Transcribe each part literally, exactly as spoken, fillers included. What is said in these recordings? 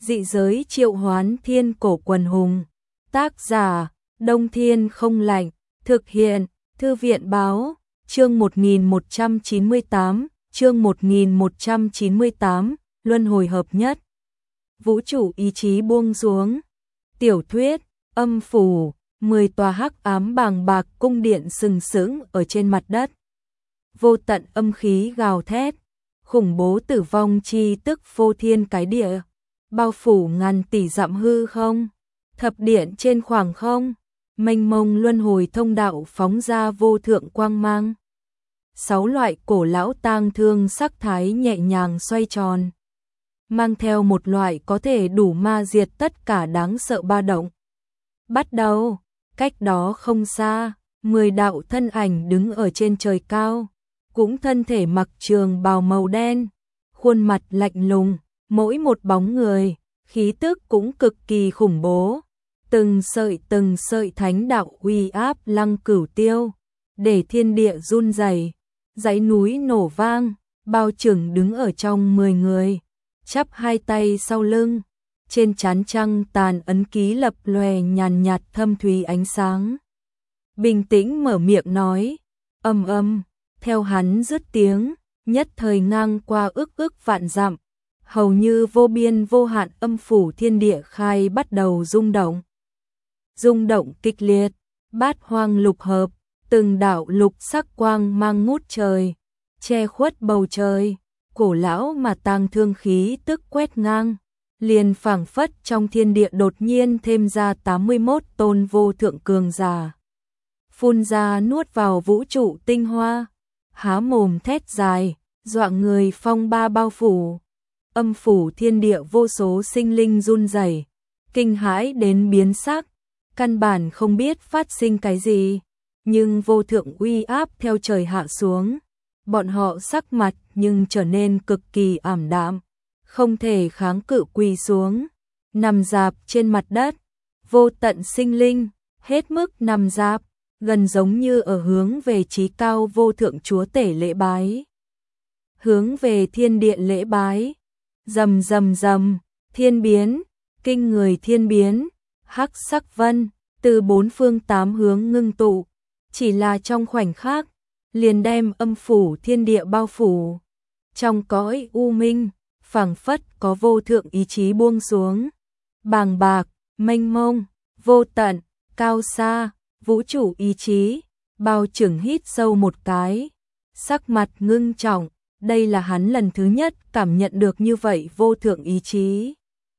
Dị giới triệu hoán thiên cổ quần hùng. Tác giả, Đông Thiên không lạnh. Thực hiện, Thư viện báo, chương một nghìn một trăm chín mươi tám, chương một nghìn một trăm chín mươi tám, luân hồi hợp nhất. Vũ trụ ý chí buông xuống. Tiểu thuyết, âm phủ, mười tòa hắc ám bàng bạc cung điện sừng sững ở trên mặt đất. Vô tận âm khí gào thét, khủng bố tử vong chi tức phô thiên cái địa, bao phủ ngàn tỷ dặm hư không, thập điện trên khoảng không, mênh mông luân hồi thông đạo phóng ra vô thượng quang mang. Sáu loại cổ lão tang thương sắc thái nhẹ nhàng xoay tròn, mang theo một loại có thể đủ ma diệt tất cả đáng sợ ba động. Bắt đầu, cách đó không xa, mười đạo thân ảnh đứng ở trên trời cao, cũng thân thể mặc trường bào màu đen, khuôn mặt lạnh lùng, mỗi một bóng người, khí tức cũng cực kỳ khủng bố. Từng sợi từng sợi thánh đạo uy áp lăng cửu tiêu, để thiên địa run rẩy, dãy núi nổ vang. Bao Trưởng đứng ở trong mười người, chắp hai tay sau lưng, trên trán trăng tàn ấn ký lập lòe nhàn nhạt thâm thúy ánh sáng. Bình tĩnh mở miệng nói, ầm ầm, theo hắn dứt tiếng, nhất thời ngang qua ức ức vạn dặm, hầu như vô biên vô hạn âm phủ thiên địa khai bắt đầu rung động. Rung động kịch liệt, bát hoang lục hợp, từng đạo lục sắc quang mang ngút trời, che khuất bầu trời, cổ lão mà tang thương khí tức quét ngang, liền phảng phất trong thiên địa đột nhiên thêm ra tám mươi mốt tôn vô thượng cường giả. Phun ra nuốt vào vũ trụ tinh hoa, há mồm thét dài, dọa người phong ba bao phủ. Âm phủ thiên địa vô số sinh linh run rẩy, kinh hãi đến biến sắc, căn bản không biết phát sinh cái gì, nhưng vô thượng uy áp theo trời hạ xuống, bọn họ sắc mặt nhưng trở nên cực kỳ ảm đạm, không thể kháng cự quỳ xuống, nằm rạp trên mặt đất, vô tận sinh linh, hết mức nằm rạp, gần giống như ở hướng về chí cao vô thượng chúa tể lễ bái. Hướng về thiên điện lễ bái, rầm rầm rầm, thiên biến, kinh người thiên biến, hắc sắc vân, từ bốn phương tám hướng ngưng tụ, chỉ là trong khoảnh khắc, liền đem âm phủ thiên địa bao phủ. Trong cõi u minh, phảng phất có vô thượng ý chí buông xuống, bàng bạc, mênh mông, vô tận, cao xa, vũ trụ ý chí. Bao Trưởng hít sâu một cái, sắc mặt ngưng trọng, đây là hắn lần thứ nhất cảm nhận được như vậy vô thượng ý chí.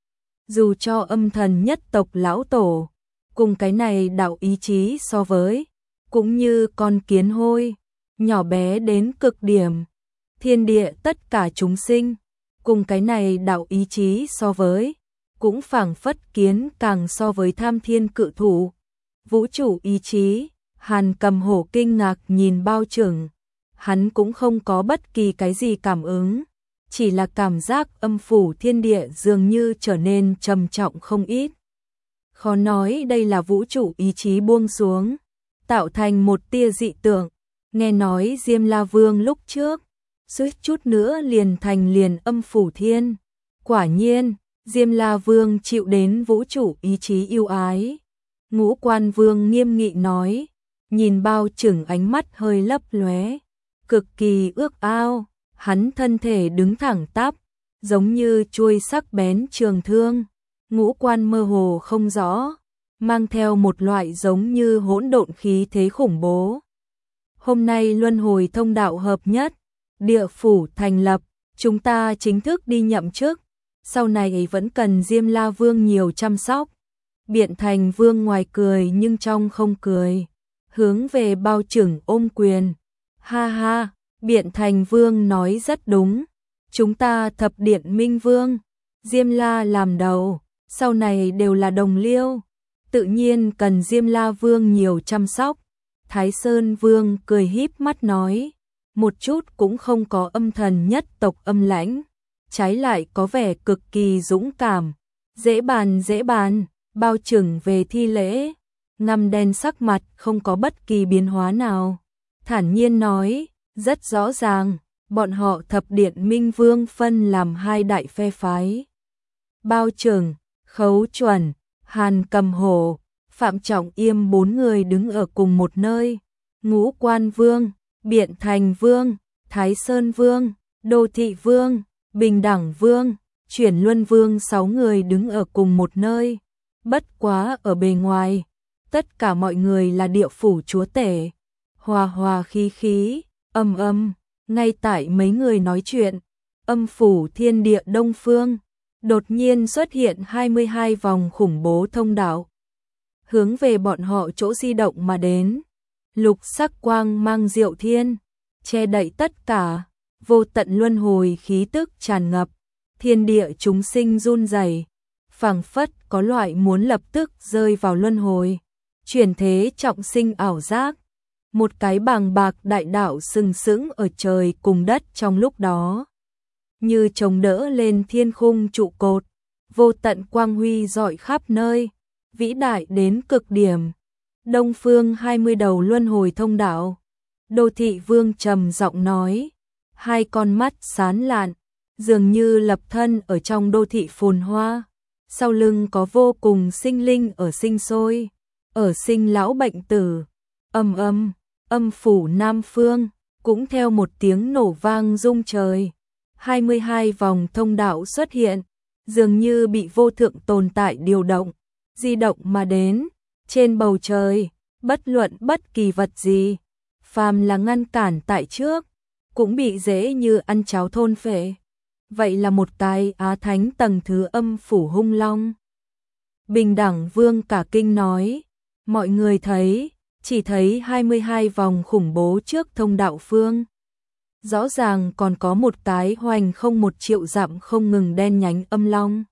Dù cho âm thần nhất tộc lão tổ, cùng cái này đạo ý chí so với, cũng như con kiến hôi, nhỏ bé đến cực điểm. Thiên địa tất cả chúng sinh, cùng cái này đạo ý chí so với, cũng phảng phất kiến càng so với tham thiên cự thủ. Vũ trụ ý chí, Hàn Cầm Hổ kinh ngạc nhìn Bao Trưởng, hắn cũng không có bất kỳ cái gì cảm ứng, chỉ là cảm giác âm phủ thiên địa dường như trở nên trầm trọng không ít. Khó nói đây là vũ trụ ý chí buông xuống, tạo thành một tia dị tượng. Nghe nói Diêm La Vương lúc trước, suýt chút nữa liền thành liền âm phủ thiên. Quả nhiên, Diêm La Vương chịu đến vũ trụ ý chí yêu ái. Ngũ Quan Vương nghiêm nghị nói, nhìn Bao Trưởng ánh mắt hơi lấp lóe, cực kỳ ước ao, hắn thân thể đứng thẳng tắp, giống như chuôi sắc bén trường thương, ngũ quan mơ hồ không rõ, mang theo một loại giống như hỗn độn khí thế khủng bố. Hôm nay luân hồi thông đạo hợp nhất, địa phủ thành lập, chúng ta chính thức đi nhậm chức, sau này vẫn cần Diêm La Vương nhiều chăm sóc. Biện Thành Vương ngoài cười nhưng trong không cười, hướng về Bao Trưởng ôm quyền. Ha ha, Biện Thành Vương nói rất đúng, chúng ta thập điện minh vương, Diêm La làm đầu, sau này đều là đồng liêu, tự nhiên cần Diêm La Vương nhiều chăm sóc. Thái Sơn Vương cười híp mắt nói, một chút cũng không có âm thần nhất tộc âm lãnh, trái lại có vẻ cực kỳ dũng cảm. Dễ bàn dễ bàn. Bao Trưởng về thi lễ, ngăm đen sắc mặt không có bất kỳ biến hóa nào, thản nhiên nói, rất rõ ràng, bọn họ thập điện minh vương phân làm hai đại phe phái. Bao Trừng, Khấu Chuẩn, Hàn Cầm Hổ, Phạm Trọng Yêm bốn người đứng ở cùng một nơi. Ngũ Quan Vương, Biện Thành Vương, Thái Sơn Vương, Đô Thị Vương, Bình Đẳng Vương, Chuyển Luân Vương sáu người đứng ở cùng một nơi. Bất quá ở bề ngoài, tất cả mọi người là địa phủ chúa tể. Hòa hòa khí khí, âm âm, ngay tại mấy người nói chuyện, âm phủ thiên địa đông phương, đột nhiên xuất hiện hai mươi hai vòng khủng bố thông đạo. Hướng về bọn họ chỗ di động mà đến. Lục sắc quang mang diệu thiên, che đậy tất cả, vô tận luân hồi khí tức tràn ngập, thiên địa chúng sinh run rẩy, phảng phất có loại muốn lập tức rơi vào luân hồi, chuyển thế trọng sinh ảo giác. Một cái bàng bạc đại đạo sừng sững ở trời cùng đất trong lúc đó, như chống đỡ lên thiên khung trụ cột, vô tận quang huy rọi khắp nơi, vĩ đại đến cực điểm. Đông phương hai mươi đầu luân hồi thông đạo. Đô Thị Vương trầm giọng nói, hai con mắt sáng lạn, dường như lập thân ở trong đô thị phồn hoa. Sau lưng có vô cùng sinh linh ở sinh sôi, ở sinh lão bệnh tử. Âm âm, âm phủ Nam Phương, cũng theo một tiếng nổ vang rung trời. hai mươi hai vòng thông đạo xuất hiện, dường như bị vô thượng tồn tại điều động, di động mà đến. Trên bầu trời, bất luận bất kỳ vật gì, phàm là ngăn cản tại trước, cũng bị dễ như ăn cháo thôn phệ. Vậy là một cái Á Thánh tầng thứ âm phủ hung long. Bình Đẳng Vương cả kinh nói, mọi người thấy, chỉ thấy hai mươi hai vòng khủng bố trước thông đạo phương. Rõ ràng còn có một cái hoành không một triệu dặm không ngừng đen nhánh âm long.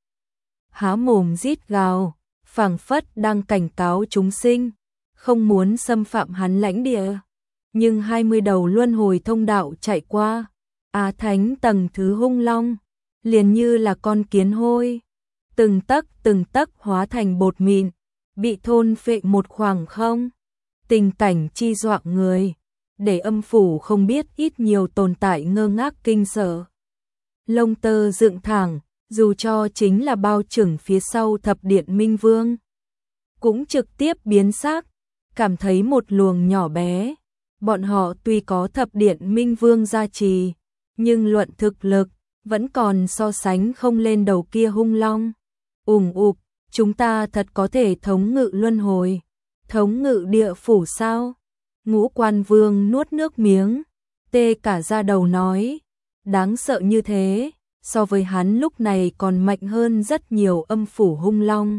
Há mồm rít gào, phảng phất đang cảnh cáo chúng sinh, không muốn xâm phạm hắn lãnh địa. Nhưng hai mươi đầu luân hồi thông đạo chạy qua, Á Thánh tầng thứ hung long, liền như là con kiến hôi, từng tấc từng tấc hóa thành bột mịn, bị thôn phệ một khoảng không. Tình cảnh chi dọa người, để âm phủ không biết ít nhiều tồn tại ngơ ngác kinh sợ. Lông tơ dựng thẳng, dù cho chính là Bao Trừng phía sau thập điện Minh Vương, cũng trực tiếp biến sắc, cảm thấy một luồng nhỏ bé. Bọn họ tuy có thập điện Minh Vương gia trì, nhưng luận thực lực, vẫn còn so sánh không lên đầu kia hung long. Ùng ục, chúng ta thật có thể thống ngự luân hồi, thống ngự địa phủ sao? Ngũ Quan Vương nuốt nước miếng, tê cả da đầu nói, đáng sợ như thế, so với hắn lúc này còn mạnh hơn rất nhiều âm phủ hung long.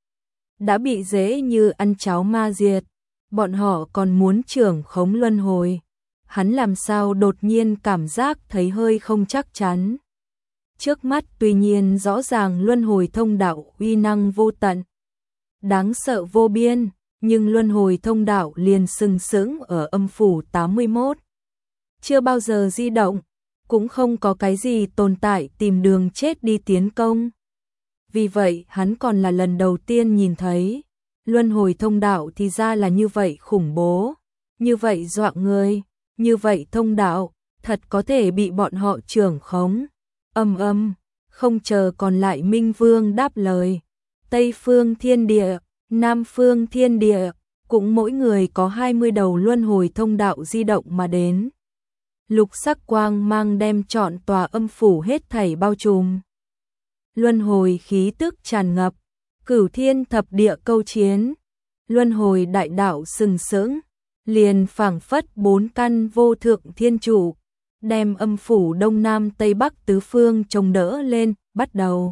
Đã bị dễ như ăn cháo ma diệt, bọn họ còn muốn trưởng khống luân hồi. Hắn làm sao đột nhiên cảm giác thấy hơi không chắc chắn. Trước mắt tuy nhiên rõ ràng luân hồi thông đạo uy năng vô tận, đáng sợ vô biên, nhưng luân hồi thông đạo liền sừng sững ở âm phủ tám mươi mốt. Chưa bao giờ di động, cũng không có cái gì tồn tại tìm đường chết đi tiến công. Vì vậy hắn còn là lần đầu tiên nhìn thấy, luân hồi thông đạo thì ra là như vậy khủng bố, như vậy dọa người, như vậy thông đạo, thật có thể bị bọn họ trưởng khống. Âm âm, không chờ còn lại Minh Vương đáp lời. Tây phương thiên địa, Nam phương thiên địa, cũng mỗi người có hai mươi đầu luân hồi thông đạo di động mà đến. Lục sắc quang mang đem trọn tòa âm phủ hết thảy bao trùm. Luân hồi khí tức tràn ngập, cửu thiên thập địa câu chiến, luân hồi đại đạo sừng sững, liền phảng phất bốn căn vô thượng thiên trụ, đem âm phủ đông nam tây bắc tứ phương chống đỡ lên, bắt đầu.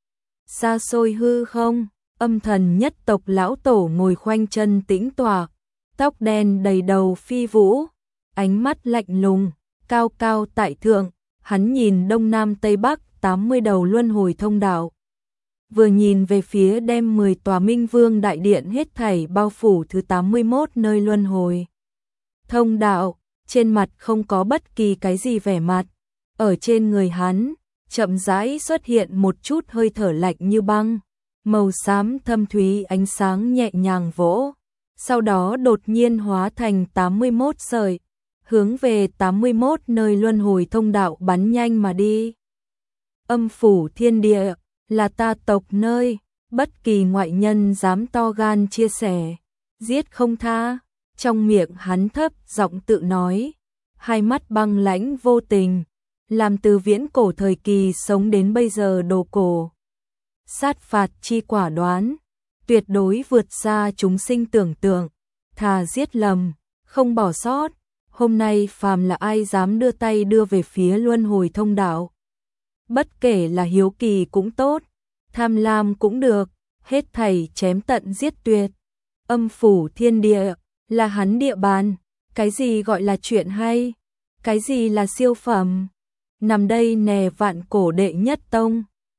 Xa xôi hư không, âm thần nhất tộc lão tổ ngồi khoanh chân tĩnh tọa, tóc đen đầy đầu phi vũ, ánh mắt lạnh lùng, cao cao tại thượng, hắn nhìn đông nam tây bắc tám mươi đầu luân hồi thông đạo. Vừa nhìn về phía đem mười tòa Minh Vương đại điện hết thảy bao phủ thứ tám mươi mốt nơi luân hồi thông đạo, trên mặt không có bất kỳ cái gì vẻ mặt. Ở trên người hắn, chậm rãi xuất hiện một chút hơi thở lạnh như băng, màu xám thâm thúy ánh sáng nhẹ nhàng vỗ, sau đó đột nhiên hóa thành tám mươi mốt sợi, hướng về tám mươi mốt nơi luân hồi thông đạo bắn nhanh mà đi. Âm phủ thiên địa, là ta tộc nơi, bất kỳ ngoại nhân dám to gan chia sẻ, giết không tha. Trong miệng hắn thấp giọng tự nói, hai mắt băng lãnh vô tình, làm từ viễn cổ thời kỳ sống đến bây giờ đồ cổ. Sát phạt chi quả đoán, tuyệt đối vượt xa chúng sinh tưởng tượng, thà giết lầm, không bỏ sót. Hôm nay phàm là ai dám đưa tay đưa về phía luân hồi thông đạo, bất kể là hiếu kỳ cũng tốt, tham lam cũng được, hết thảy chém tận giết tuyệt. Âm phủ thiên địa là hắn địa bàn, cái gì gọi là chuyện hay, cái gì là siêu phẩm. Nằm đây nè vạn cổ đệ nhất tông,